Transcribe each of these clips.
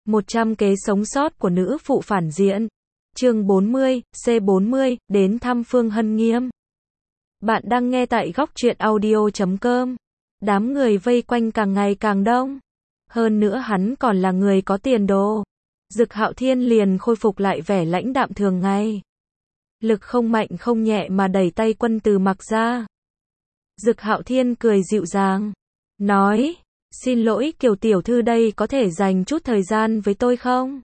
100 kế sống sót của nữ phụ phản diện. Chương 40, C40, đến thăm Phương Hân Nghiêm. Bạn đang nghe tại góc truyện audio.com. Đám người vây quanh càng ngày càng đông. Hơn nữa hắn còn là người có tiền đồ. Dực Hạo Thiên liền khôi phục lại vẻ lãnh đạm thường ngày. Lực không mạnh không nhẹ mà đẩy tay Quân Từ Mặc ra. Dực Hạo Thiên cười dịu dàng, nói, xin lỗi Kiều tiểu thư, đây có thể dành chút thời gian với tôi không?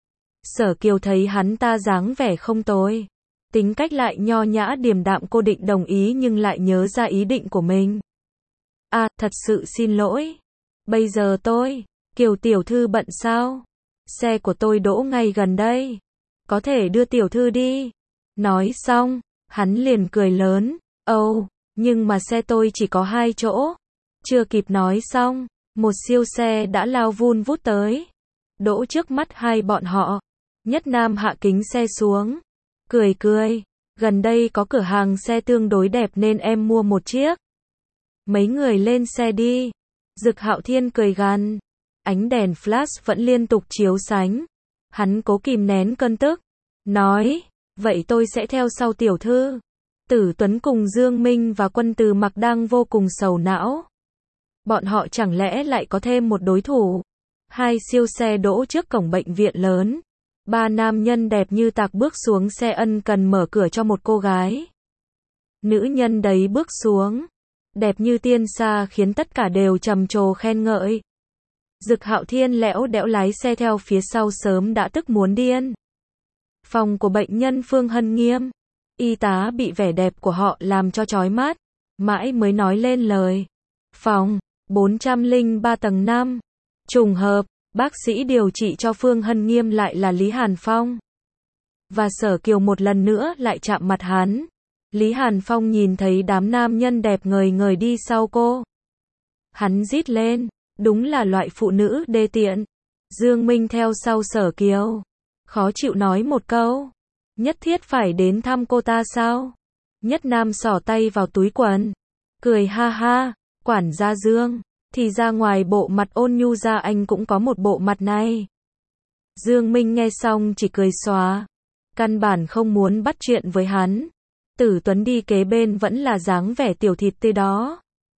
Sở Kiều thấy hắn ta dáng vẻ không tồi, tính cách lại nho nhã điềm đạm, cô định đồng ý nhưng lại nhớ ra ý định của mình. À, thật sự xin lỗi. Bây giờ Kiều tiểu thư bận sao? Xe của tôi đỗ ngay gần đây. Có thể đưa tiểu thư đi. Nói xong, hắn liền cười lớn, nhưng mà xe tôi chỉ có 2 chỗ. Chưa kịp nói xong, một siêu xe đã lao vun vút tới, đỗ trước mắt hai bọn họ. Nhất Nam hạ kính xe xuống, cười, gần đây có cửa hàng xe tương đối đẹp nên em mua một chiếc. Mấy người lên xe đi. Dực Hạo Thiên cười gằn, ánh đèn flash vẫn liên tục chiếu sáng. Hắn cố kìm nén cơn tức, nói, vậy tôi sẽ theo sau tiểu thư. Tử Tuấn cùng Dương Minh và Quân Từ Mặc đang vô cùng sầu não. Bọn họ chẳng lẽ lại có thêm một đối thủ? Hai siêu xe đỗ trước cổng bệnh viện lớn. 3 nam nhân đẹp như tạc bước xuống xe, ân cần mở cửa cho một cô gái. Nữ nhân đấy bước xuống, đẹp như tiên sa khiến tất cả đều trầm trồ khen ngợi. Dực Hạo Thiên lẽo đẽo lái xe theo phía sau, sớm đã tức muốn điên. Phòng của bệnh nhân Phương Hân Nghiêm. Y tá bị vẻ đẹp của họ làm cho chói mắt, mãi mới nói lên lời. Phòng 403 tầng 5. Trùng hợp, bác sĩ điều trị cho Phương Hân Nghiêm lại là Lý Hàn Phong. Và Sở Kiều một lần nữa lại chạm mặt hắn. Lý Hàn Phong nhìn thấy đám nam nhân đẹp ngời ngời đi sau cô. Hắn rít lên, đúng là loại phụ nữ đê tiện. Dương Minh theo sau Sở Kiều, khó chịu nói một câu. Nhất thiết phải đến thăm cô ta sao? Nhất Nam xỏ tay vào túi quần, cười ha ha, quản gia Dương, thì ra ngoài bộ mặt ôn nhu ra anh cũng có một bộ mặt này. Dương Minh nghe xong chỉ cười xóa, căn bản không muốn bắt chuyện với hắn. Tử Tuấn đi kế bên vẫn là dáng vẻ tiểu thịt tươi đó.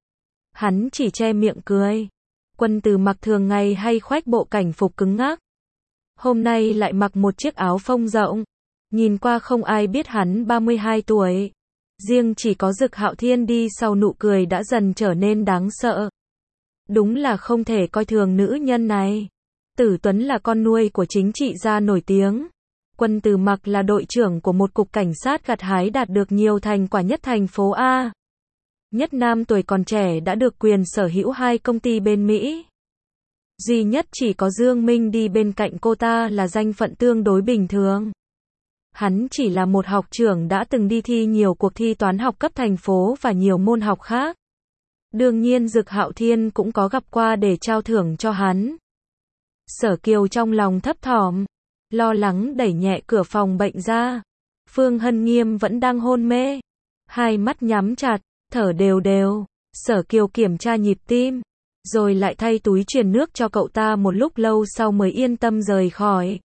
Hắn chỉ che miệng cười. Quân Từ Mặc thường ngày hay khoác bộ cảnh phục cứng ngắc, hôm nay lại mặc một chiếc áo phông rộng. Nhìn qua không ai biết hắn 32 tuổi. Riêng chỉ có Dực Hạo Thiên đi sau, nụ cười đã dần trở nên đáng sợ. Đúng là không thể coi thường nữ nhân này. Tử Tuấn là con nuôi của chính trị gia nổi tiếng. Quân Từ Mặc là đội trưởng của một cục cảnh sát gặt hái đạt được nhiều thành quả nhất thành phố A. Nhất Nam tuổi còn trẻ đã được quyền sở hữu 2 công ty bên Mỹ. Duy nhất chỉ có Dương Minh đi bên cạnh cô ta là danh phận tương đối bình thường. Hắn chỉ là một học trưởng đã từng đi thi nhiều cuộc thi toán học cấp thành phố và nhiều môn học khác. Đương nhiên Dực Hạo Thiên cũng có gặp qua để trao thưởng cho hắn. Sở Kiều trong lòng thấp thỏm, lo lắng đẩy nhẹ cửa phòng bệnh ra. Phương Hân Nghiêm vẫn đang hôn mê, hai mắt nhắm chặt, thở đều đều. Sở Kiều kiểm tra nhịp tim, rồi lại thay túi truyền nước cho cậu ta, một lúc lâu sau mới yên tâm rời khỏi.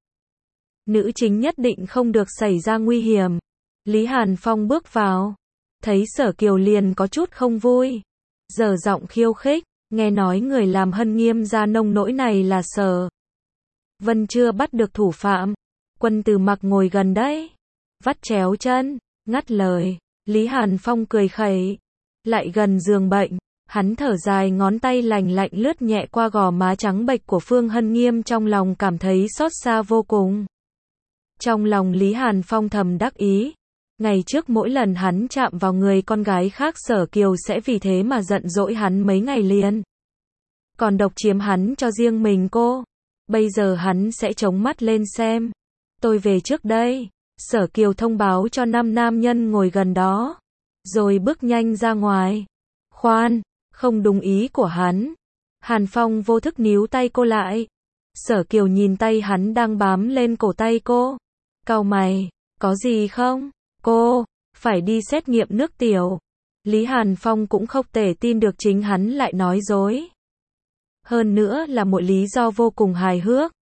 Nữ chính nhất định không được xảy ra nguy hiểm. Lý Hàn Phong bước vào, thấy Sở Kiều liền có chút không vui, giở giọng khiêu khích, nghe nói người làm Hân Nghiêm ra nông nỗi này là Sở Vân chưa bắt được thủ phạm. Quân Từ Mặc ngồi gần đấy, vắt chéo chân, ngắt lời. Lý Hàn Phong cười khẩy, lại gần giường bệnh, hắn thở dài, ngón tay lành lạnh lướt nhẹ qua gò má trắng bệch của Phương Hân Nghiêm, trong lòng cảm thấy xót xa vô cùng. Trong lòng Lý Hàn Phong thầm đắc ý, ngày trước mỗi lần hắn chạm vào người con gái khác, Sở Kiều sẽ vì thế mà giận dỗi hắn mấy ngày liền. Còn độc chiếm hắn cho riêng mình cô. Bây giờ hắn sẽ chống mắt lên xem. Tôi về trước đây. Sở Kiều thông báo cho 5 nam nhân ngồi gần đó, rồi bước nhanh ra ngoài. Khoan, không đúng ý của hắn. Hàn Phong vô thức níu tay cô lại. Sở Kiều nhìn tay hắn đang bám lên cổ tay cô, cau mày, có gì không? Cô phải đi xét nghiệm nước tiểu. Lý Hàn Phong cũng không thể tin được chính hắn lại nói dối. Hơn nữa là một lý do vô cùng hài hước.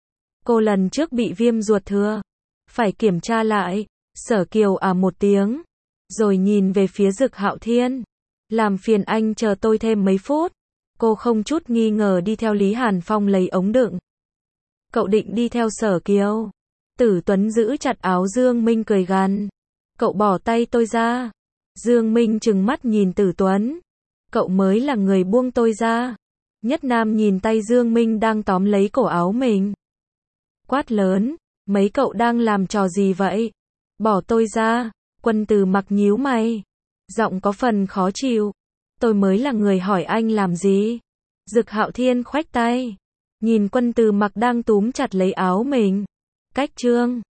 Cô lần trước bị viêm ruột thừa. Phải kiểm tra lại. Sở Kiều một tiếng. Rồi nhìn về phía Dực Hạo Thiên. Làm phiền anh chờ tôi thêm mấy phút. Cô không chút nghi ngờ đi theo Lý Hàn Phong lấy ống đựng. Cậu định đi theo Sở Kiều? Tử Tuấn giữ chặt áo Dương Minh cười gằn. Cậu bỏ tay tôi ra. Dương Minh trừng mắt nhìn Tử Tuấn. Cậu mới là người buông tôi ra. Nhất Nam nhìn tay Dương Minh đang tóm lấy cổ áo mình. Quát lớn, mấy cậu đang làm trò gì vậy? Bỏ tôi ra. Quân Từ Mặc nhíu mày. Giọng có phần khó chịu. Tôi mới là người hỏi anh làm gì? Dực Hạo Thiên khoách tay. Nhìn Quân Từ Mặc đang túm chặt lấy áo mình. Cách trương.